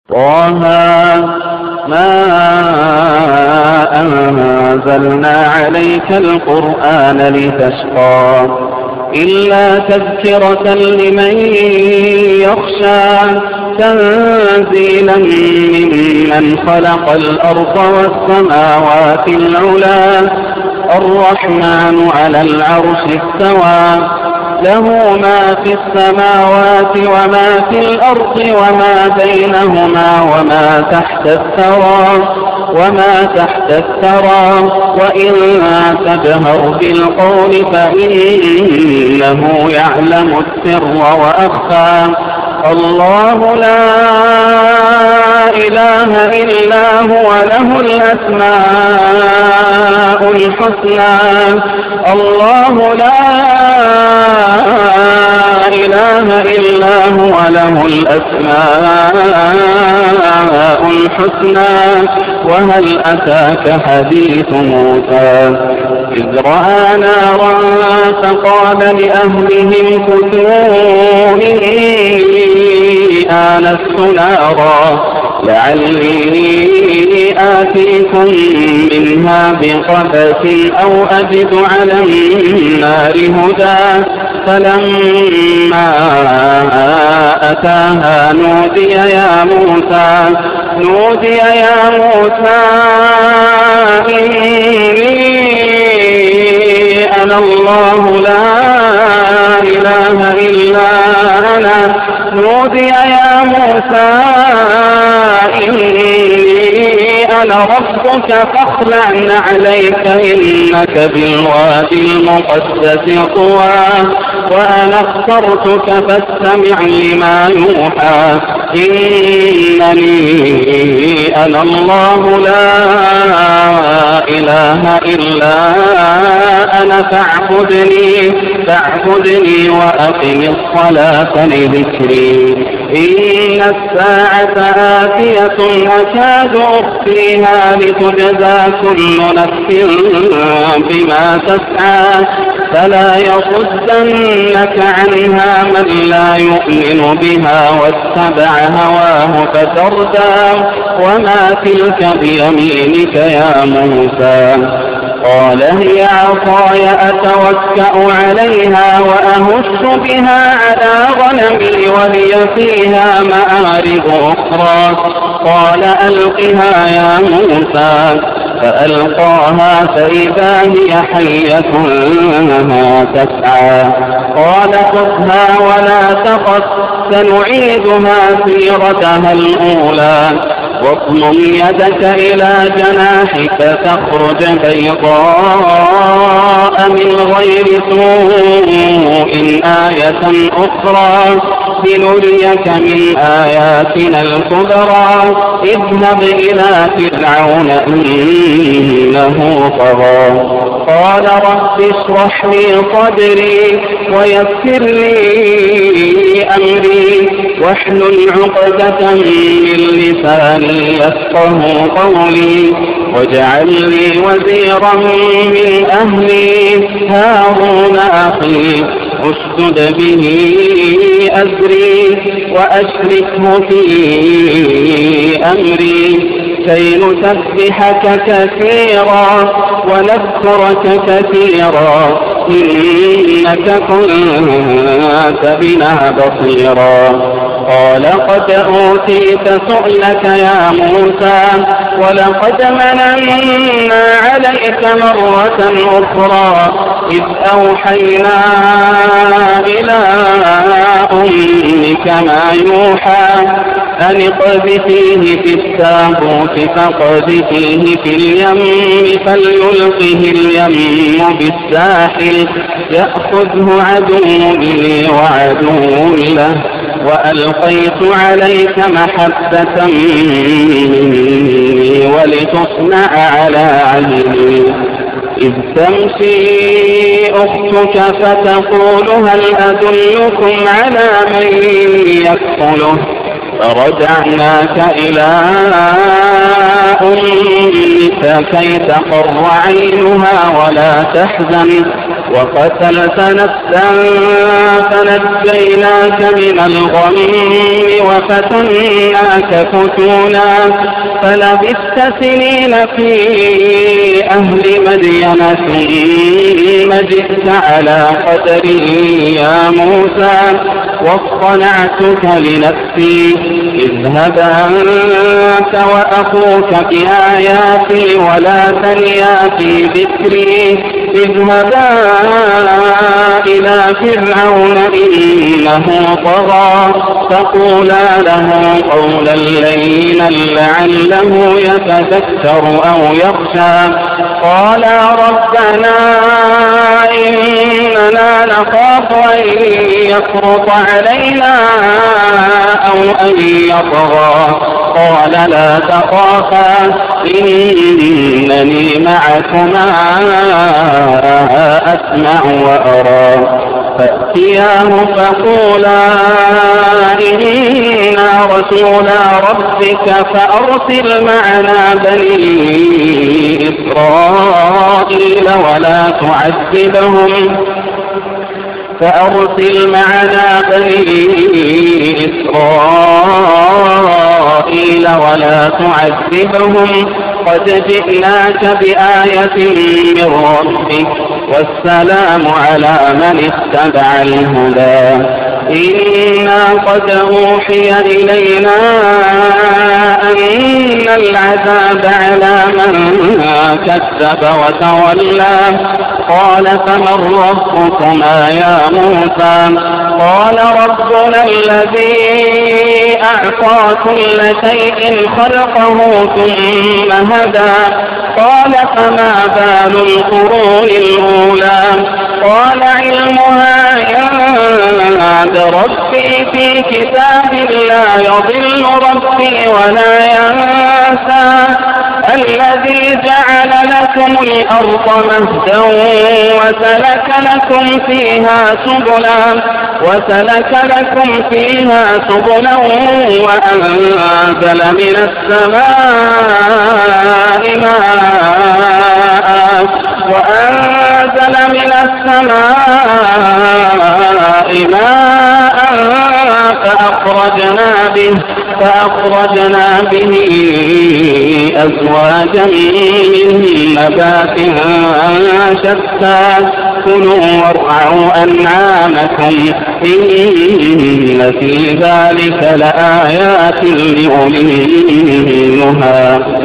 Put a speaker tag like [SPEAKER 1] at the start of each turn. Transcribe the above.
[SPEAKER 1] طه ما أنزلنا عليك القرآن لتشقى إلا تذكرة لمن يخشى تنزيلا ممن خلق الأرض والسماوات العلى الرحمن على العرش استوى له ما في السماوات وما في الأرض وما بينهما وما تحت الثرى وإن تجهر بالقول فإنه يعلم السر وأخفى الله لا إله إلا هو له الأسماء الحسنى الله لا إله إلا هو له الأسماء الحسنى وهل أتاك حديث موسى إذ رأى نارا فقال لأهلهم كثوا إني آنست نارا لعلي آتيكم منها بقبس أو أجد على النار هدى فلما أتاها نودي يا موسى إني أنا الله لا إله إلا أنا نودي يا موسى إني أنا ربك فاخلع عليك إنك بالوادي المقدس طوى وأنا اخترتك فاستمع لما يوحى إنني أنا الله لا إله إلا أنا فاعبدني وأقم الصلاة لذكري إن الساعة آتية أكاد أخفيها لتجزى كل نفس بما تسعى فلا يصدنك عنها من لا يؤمن بها واتبع هواه فتردى وما تلك بيمينك يا موسى قال هي عصاي أتوكأ عليها وأهش بها على غنمي ولي فيها مآرب أخرى قال ألقها يا موسى فألقاها فإذا هي حية تسعى قال خذها ولا تخف سنعيدها سيرتها الأولى واضمم يدك إلى جناحك تخرج بيضاء من غير سوء آية أخرى لنريك من آياتنا الكبرى اذهب إلى فرعون إنه طغى قال رب اشرح لي صدري ويسر لي أمري واحلل عقدة من لساني يفقه قولي واجعل لي وزيرا من أهلي هارون أخي أشدد به أزري وأشركه في أمري كي نسبحك كثيرا ونذكرك كثيرا إنك كنت بنا بصيرا قال قد أوتيت سؤلك يا موسى ولقد مننا عليك مرة أخرى إذ أوحينا إلى أمك ما يوحى أن اقذفيه في التابوت فاقذفيه في اليم فليلقه اليم بالساحل يأخذه عدو لي وعدو له وألقيت عليك محبة مني ولتصنع على عيني إذ تمشي أختك فتقول هل أدلكم على من يكفله فرجعناك إلى أمك كي تقر عينها ولا تحزن وقتلت نفسا فنجيناك من الغم وفتناك فتونا فلبثت سنين في أهل مدين ثم جئت على قدري يا موسى واصطنعتك لنفسي اذهب أنت وأخوك بآياتي ولا تنيا في ذكري اذهبا إلى فرعون إنه طغى فقولا له قولا لينا لعله يتذكر أو يخشى قالا ربنا إننا نخاف أن يفرط علينا أو أن يطغى قال لا تخافا إنني معكما أسمع وأرى فأتياه فقولا إنا رسولا ربك فأرسل معنا بني إسرائيل ولا تعذبهم ولا تعذبهم قد جئناك بآية من ربك والسلام على من اتبع الهدى إنا قد أوحي إلينا أن العذاب على من كذب وتولى قال فمن ربكما يا موسى قال ربنا الذي أعطى كل شيء خلقه ثم هدى قال فما بال القرون الأولى قال علمها عند ربي في كتاب لا يضل ربي ولا ينسى الذي جعل لكم الأرض مهدا وسلك لكم فيها سبلا وأنزل من السماء ماء فأخرجنا به أزواجا من نبات شتى كلوا وارعوا أنعامكم إن في ذلك لآيات لأولي النهى